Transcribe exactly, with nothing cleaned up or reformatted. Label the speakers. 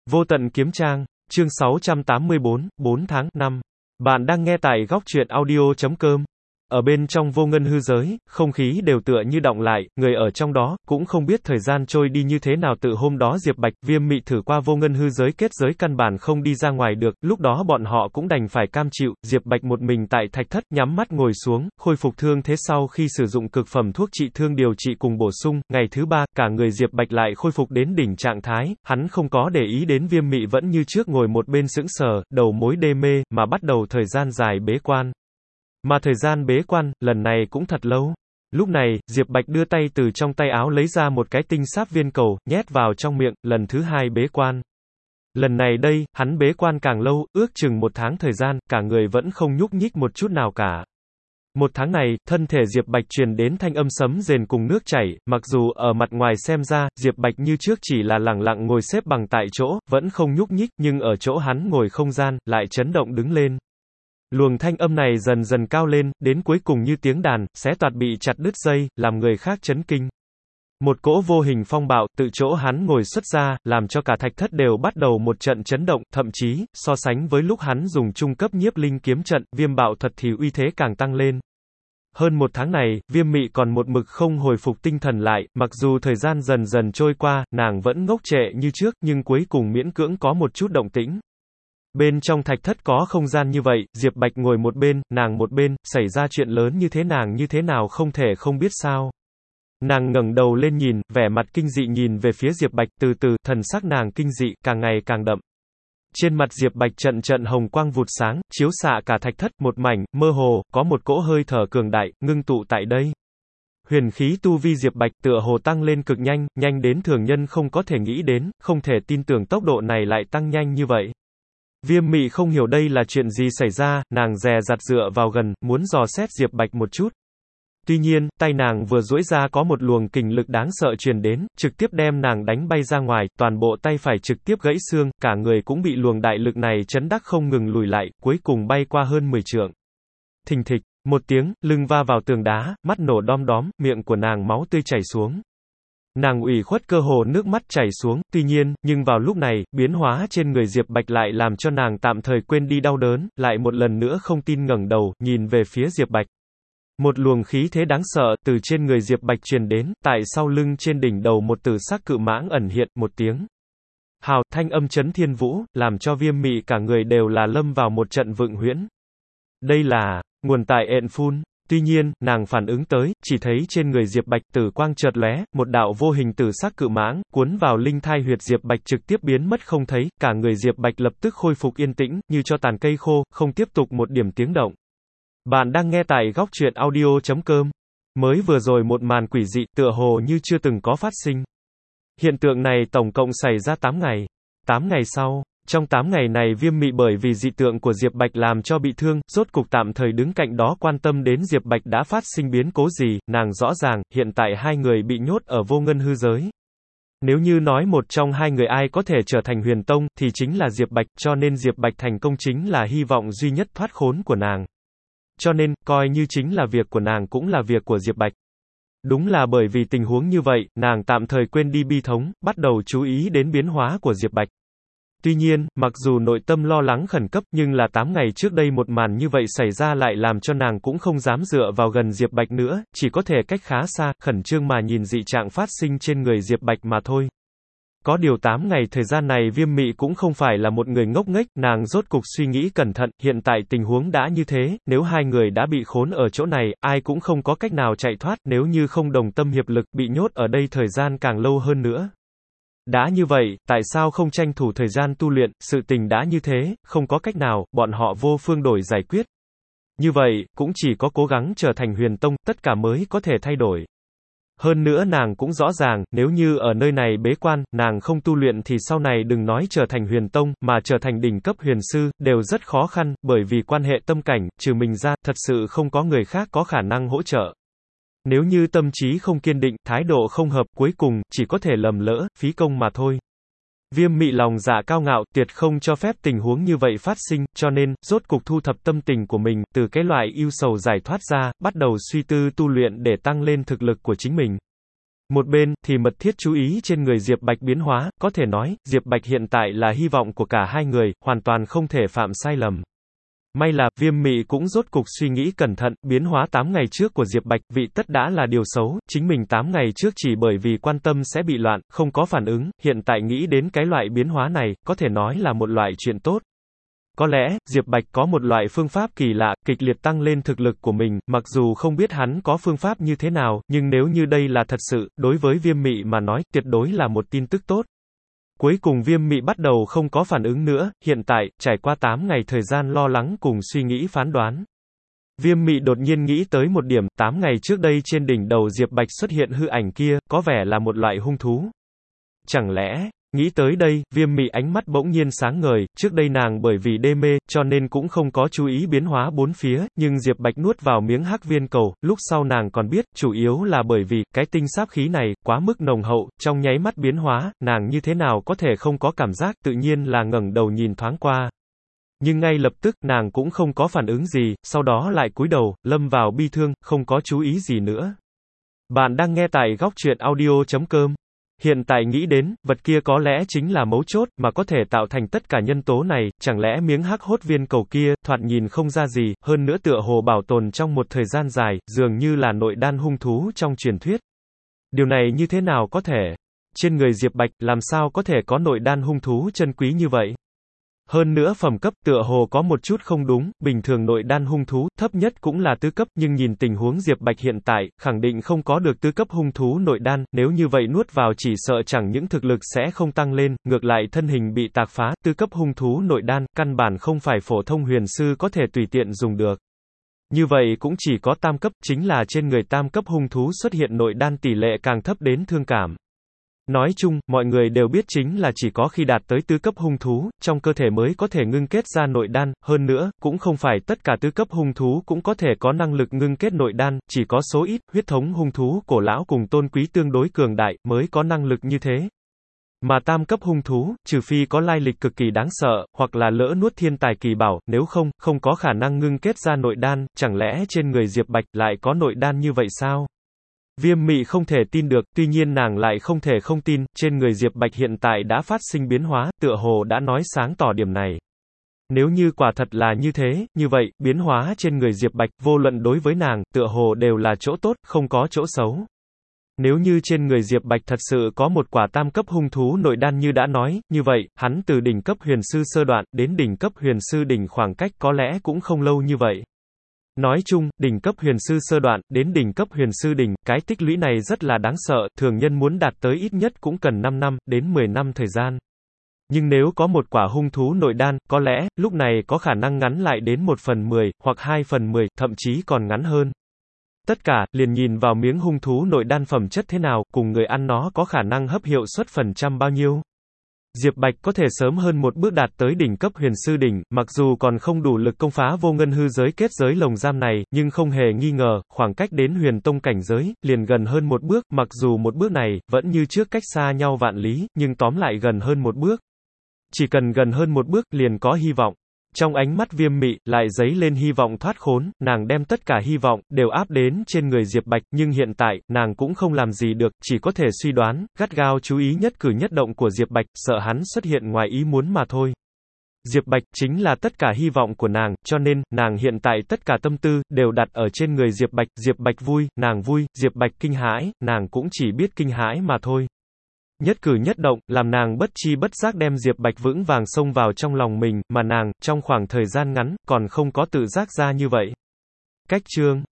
Speaker 1: Vô tận kiếm trang, chương sáu trăm tám mươi bốn, bốn tháng năm. Bạn đang nghe tại góc truyện audio chấm com. Ở bên trong vô ngân hư giới, không khí đều tựa như đọng lại, người ở trong đó, cũng không biết thời gian trôi đi như thế nào. Từ hôm đó Diệp Bạch, Viêm Mị thử qua vô ngân hư giới kết giới căn bản không đi ra ngoài được, lúc đó bọn họ cũng đành phải cam chịu. Diệp Bạch một mình tại thạch thất, nhắm mắt ngồi xuống, khôi phục thương thế sau khi sử dụng cực phẩm thuốc trị thương điều trị cùng bổ sung. Ngày thứ ba, cả người Diệp Bạch lại khôi phục đến đỉnh trạng thái, hắn không có để ý đến Viêm Mị vẫn như trước ngồi một bên sững sờ, đầu mối đê mê, mà bắt đầu thời gian dài bế quan. Mà thời gian bế quan, lần này cũng thật lâu. Lúc này, Diệp Bạch đưa tay từ trong tay áo lấy ra một cái tinh sáp viên cầu, nhét vào trong miệng, lần thứ hai bế quan. Lần này đây, hắn bế quan càng lâu, ước chừng một tháng thời gian, cả người vẫn không nhúc nhích một chút nào cả. Một tháng này, thân thể Diệp Bạch truyền đến thanh âm sấm rền cùng nước chảy, mặc dù ở mặt ngoài xem ra, Diệp Bạch như trước chỉ là lẳng lặng ngồi xếp bằng tại chỗ, vẫn không nhúc nhích, nhưng ở chỗ hắn ngồi không gian, lại chấn động đứng lên. Luồng thanh âm này dần dần cao lên, đến cuối cùng như tiếng đàn, xé toạc bị chặt đứt dây, làm người khác chấn kinh. Một cỗ vô hình phong bạo, tự chỗ hắn ngồi xuất ra, làm cho cả thạch thất đều bắt đầu một trận chấn động, thậm chí, so sánh với lúc hắn dùng trung cấp nhiếp linh kiếm trận, viêm bạo thuật thì uy thế càng tăng lên. Hơn một tháng này, Viêm Mị còn một mực không hồi phục tinh thần lại, mặc dù thời gian dần dần trôi qua, nàng vẫn ngốc trệ như trước, nhưng cuối cùng miễn cưỡng có một chút động tĩnh. Bên trong thạch thất có không gian như vậy, Diệp Bạch ngồi một bên, nàng một bên, xảy ra chuyện lớn như thế nàng như thế nào không thể không biết sao. Nàng ngẩng đầu lên nhìn, vẻ mặt kinh dị nhìn về phía Diệp Bạch, từ từ, thần sắc nàng kinh dị, càng ngày càng đậm. Trên mặt Diệp Bạch trận trận hồng quang vụt sáng, chiếu xạ cả thạch thất, một mảnh, mơ hồ, có một cỗ hơi thở cường đại, ngưng tụ tại đây. Huyền khí tu vi Diệp Bạch tựa hồ tăng lên cực nhanh, nhanh đến thường nhân không có thể nghĩ đến, không thể tin tưởng tốc độ này lại tăng nhanh như vậy. Viêm Mị không hiểu đây là chuyện gì xảy ra, nàng dè dặt dựa vào gần, muốn dò xét Diệp Bạch một chút. Tuy nhiên, tay nàng vừa duỗi ra có một luồng kình lực đáng sợ truyền đến, trực tiếp đem nàng đánh bay ra ngoài, toàn bộ tay phải trực tiếp gãy xương, cả người cũng bị luồng đại lực này chấn đắc không ngừng lùi lại, cuối cùng bay qua hơn mười trượng. Thình thịch, một tiếng, lưng va vào tường đá, mắt nổ đom đóm, miệng của nàng máu tươi chảy xuống. Nàng ủy khuất cơ hồ nước mắt chảy xuống, tuy nhiên, nhưng vào lúc này, biến hóa trên người Diệp Bạch lại làm cho nàng tạm thời quên đi đau đớn, lại một lần nữa không tin ngẩng đầu, nhìn về phía Diệp Bạch. Một luồng khí thế đáng sợ, từ trên người Diệp Bạch truyền đến, tại sau lưng trên đỉnh đầu một tử sắc cự mãng ẩn hiện, một tiếng. Hào, thanh âm chấn thiên vũ, làm cho Viêm Mị cả người đều là lâm vào một trận vựng huyễn. Đây là, nguồn tại ện phun. Tuy nhiên, nàng phản ứng tới, chỉ thấy trên người Diệp Bạch tử quang chợt lóe, một đạo vô hình tử sắc cự mãng, cuốn vào linh thai huyệt Diệp Bạch trực tiếp biến mất không thấy, cả người Diệp Bạch lập tức khôi phục yên tĩnh, như cho tàn cây khô, không tiếp tục một điểm tiếng động. Bạn đang nghe tại góc truyện audio chấm com. Mới vừa rồi một màn quỷ dị, tựa hồ như chưa từng có phát sinh. Hiện tượng này tổng cộng xảy ra tám ngày. tám ngày sau. Trong tám ngày này Viêm Mị bởi vì dị tượng của Diệp Bạch làm cho bị thương, rốt cục tạm thời đứng cạnh đó quan tâm đến Diệp Bạch đã phát sinh biến cố gì, nàng rõ ràng, hiện tại hai người bị nhốt ở vô ngân hư giới. Nếu như nói một trong hai người ai có thể trở thành huyền tông, thì chính là Diệp Bạch, cho nên Diệp Bạch thành công chính là hy vọng duy nhất thoát khốn của nàng. Cho nên, coi như chính là việc của nàng cũng là việc của Diệp Bạch. Đúng là bởi vì tình huống như vậy, nàng tạm thời quên đi bi thống, bắt đầu chú ý đến biến hóa của Diệp Bạch. Tuy nhiên, mặc dù nội tâm lo lắng khẩn cấp, nhưng là tám ngày trước đây một màn như vậy xảy ra lại làm cho nàng cũng không dám dựa vào gần Diệp Bạch nữa, chỉ có thể cách khá xa, khẩn trương mà nhìn dị trạng phát sinh trên người Diệp Bạch mà thôi. Có điều tám ngày thời gian này Viêm Mị cũng không phải là một người ngốc nghếch, nàng rốt cục suy nghĩ cẩn thận, hiện tại tình huống đã như thế, nếu hai người đã bị khốn ở chỗ này, ai cũng không có cách nào chạy thoát, nếu như không đồng tâm hiệp lực, bị nhốt ở đây thời gian càng lâu hơn nữa. Đã như vậy, tại sao không tranh thủ thời gian tu luyện, sự tình đã như thế, không có cách nào, bọn họ vô phương đổi giải quyết. Như vậy, cũng chỉ có cố gắng trở thành huyền tông, tất cả mới có thể thay đổi. Hơn nữa nàng cũng rõ ràng, nếu như ở nơi này bế quan, nàng không tu luyện thì sau này đừng nói trở thành huyền tông, mà trở thành đỉnh cấp huyền sư, đều rất khó khăn, bởi vì quan hệ tâm cảnh, trừ mình ra, thật sự không có người khác có khả năng hỗ trợ. Nếu như tâm trí không kiên định, thái độ không hợp, cuối cùng, chỉ có thể lầm lỡ, phí công mà thôi. Viêm Mị lòng dạ cao ngạo, tuyệt không cho phép tình huống như vậy phát sinh, cho nên, rốt cục thu thập tâm tình của mình, từ cái loại ưu sầu giải thoát ra, bắt đầu suy tư tu luyện để tăng lên thực lực của chính mình. Một bên, thì mật thiết chú ý trên người Diệp Bạch biến hóa, có thể nói, Diệp Bạch hiện tại là hy vọng của cả hai người, hoàn toàn không thể phạm sai lầm. May là, Viêm Mị cũng rốt cục suy nghĩ cẩn thận, biến hóa tám ngày trước của Diệp Bạch, vị tất đã là điều xấu, chính mình tám ngày trước chỉ bởi vì quan tâm sẽ bị loạn, không có phản ứng, hiện tại nghĩ đến cái loại biến hóa này, có thể nói là một loại chuyện tốt. Có lẽ, Diệp Bạch có một loại phương pháp kỳ lạ, kịch liệt tăng lên thực lực của mình, mặc dù không biết hắn có phương pháp như thế nào, nhưng nếu như đây là thật sự, đối với Viêm Mị mà nói, tuyệt đối là một tin tức tốt. Cuối cùng Viêm Mị bắt đầu không có phản ứng nữa, hiện tại, trải qua tám ngày thời gian lo lắng cùng suy nghĩ phán đoán. Viêm Mị đột nhiên nghĩ tới một điểm, tám ngày trước đây trên đỉnh đầu Diệp Bạch xuất hiện hư ảnh kia, có vẻ là một loại hung thú. Chẳng lẽ, nghĩ tới đây, Viêm Mị ánh mắt bỗng nhiên sáng ngời, trước đây nàng bởi vì đê mê, cho nên cũng không có chú ý biến hóa bốn phía, nhưng Diệp Bạch nuốt vào miếng hắc viên cầu, lúc sau nàng còn biết, chủ yếu là bởi vì, cái tinh sáp khí này, quá mức nồng hậu, trong nháy mắt biến hóa, nàng như thế nào có thể không có cảm giác, tự nhiên là ngẩng đầu nhìn thoáng qua. Nhưng ngay lập tức, nàng cũng không có phản ứng gì, sau đó lại cúi đầu, lâm vào bi thương, không có chú ý gì nữa. Bạn đang nghe tại góc truyện audio chấm com. Hiện tại nghĩ đến, vật kia có lẽ chính là mấu chốt, mà có thể tạo thành tất cả nhân tố này, chẳng lẽ miếng hắc hốt viên cầu kia, thoạt nhìn không ra gì, hơn nữa tựa hồ bảo tồn trong một thời gian dài, dường như là nội đan hung thú trong truyền thuyết. Điều này như thế nào có thể? Trên người Diệp Bạch, làm sao có thể có nội đan hung thú chân quý như vậy? Hơn nữa phẩm cấp tựa hồ có một chút không đúng, bình thường nội đan hung thú, thấp nhất cũng là tứ cấp, nhưng nhìn tình huống Diệp Bạch hiện tại, khẳng định không có được tứ cấp hung thú nội đan, nếu như vậy nuốt vào chỉ sợ chẳng những thực lực sẽ không tăng lên, ngược lại thân hình bị tạc phá, tứ cấp hung thú nội đan, căn bản không phải phổ thông huyền sư có thể tùy tiện dùng được. Như vậy cũng chỉ có tam cấp, chính là trên người tam cấp hung thú xuất hiện nội đan tỷ lệ càng thấp đến thương cảm. Nói chung, mọi người đều biết chính là chỉ có khi đạt tới tứ cấp hung thú, trong cơ thể mới có thể ngưng kết ra nội đan, hơn nữa, cũng không phải tất cả tứ cấp hung thú cũng có thể có năng lực ngưng kết nội đan, chỉ có số ít, huyết thống hung thú cổ lão cùng tôn quý tương đối cường đại, mới có năng lực như thế. Mà tam cấp hung thú, trừ phi có lai lịch cực kỳ đáng sợ, hoặc là lỡ nuốt thiên tài kỳ bảo, nếu không, không có khả năng ngưng kết ra nội đan, chẳng lẽ trên người Diệp Bạch lại có nội đan như vậy sao? Viêm Mị không thể tin được, tuy nhiên nàng lại không thể không tin, trên người Diệp Bạch hiện tại đã phát sinh biến hóa, tựa hồ đã nói sáng tỏ điểm này. Nếu như quả thật là như thế, như vậy, biến hóa trên người Diệp Bạch, vô luận đối với nàng, tựa hồ đều là chỗ tốt, không có chỗ xấu. Nếu như trên người Diệp Bạch thật sự có một quả tam cấp hung thú nội đan như đã nói, như vậy, hắn từ đỉnh cấp huyền sư sơ đoạn, đến đỉnh cấp huyền sư đỉnh khoảng cách có lẽ cũng không lâu như vậy. Nói chung, đỉnh cấp huyền sư sơ đoạn, đến đỉnh cấp huyền sư đỉnh, cái tích lũy này rất là đáng sợ, thường nhân muốn đạt tới ít nhất cũng cần năm năm, đến mười năm thời gian. Nhưng nếu có một quả hung thú nội đan, có lẽ, lúc này có khả năng ngắn lại đến một phần mười, hoặc hai phần mười, thậm chí còn ngắn hơn. Tất cả, liền nhìn vào miếng hung thú nội đan phẩm chất thế nào, cùng người ăn nó có khả năng hấp hiệu suất phần trăm bao nhiêu. Diệp Bạch có thể sớm hơn một bước đạt tới đỉnh cấp huyền sư đỉnh, mặc dù còn không đủ lực công phá vô ngân hư giới kết giới lồng giam này, nhưng không hề nghi ngờ, khoảng cách đến huyền tông cảnh giới, liền gần hơn một bước, mặc dù một bước này, vẫn như trước cách xa nhau vạn lý, nhưng tóm lại gần hơn một bước. Chỉ cần gần hơn một bước, liền có hy vọng. Trong ánh mắt Viêm Mị, lại dấy lên hy vọng thoát khốn, nàng đem tất cả hy vọng, đều áp đến trên người Diệp Bạch, nhưng hiện tại, nàng cũng không làm gì được, chỉ có thể suy đoán, gắt gao chú ý nhất cử nhất động của Diệp Bạch, sợ hắn xuất hiện ngoài ý muốn mà thôi. Diệp Bạch, chính là tất cả hy vọng của nàng, cho nên, nàng hiện tại tất cả tâm tư, đều đặt ở trên người Diệp Bạch, Diệp Bạch vui, nàng vui, Diệp Bạch kinh hãi, nàng cũng chỉ biết kinh hãi mà thôi. Nhất cử nhất động, làm nàng bất chi bất giác đem Diệp Bạch vững vàng xông vào trong lòng mình, mà nàng, trong khoảng thời gian ngắn, còn không có tự giác ra như vậy. Cách chương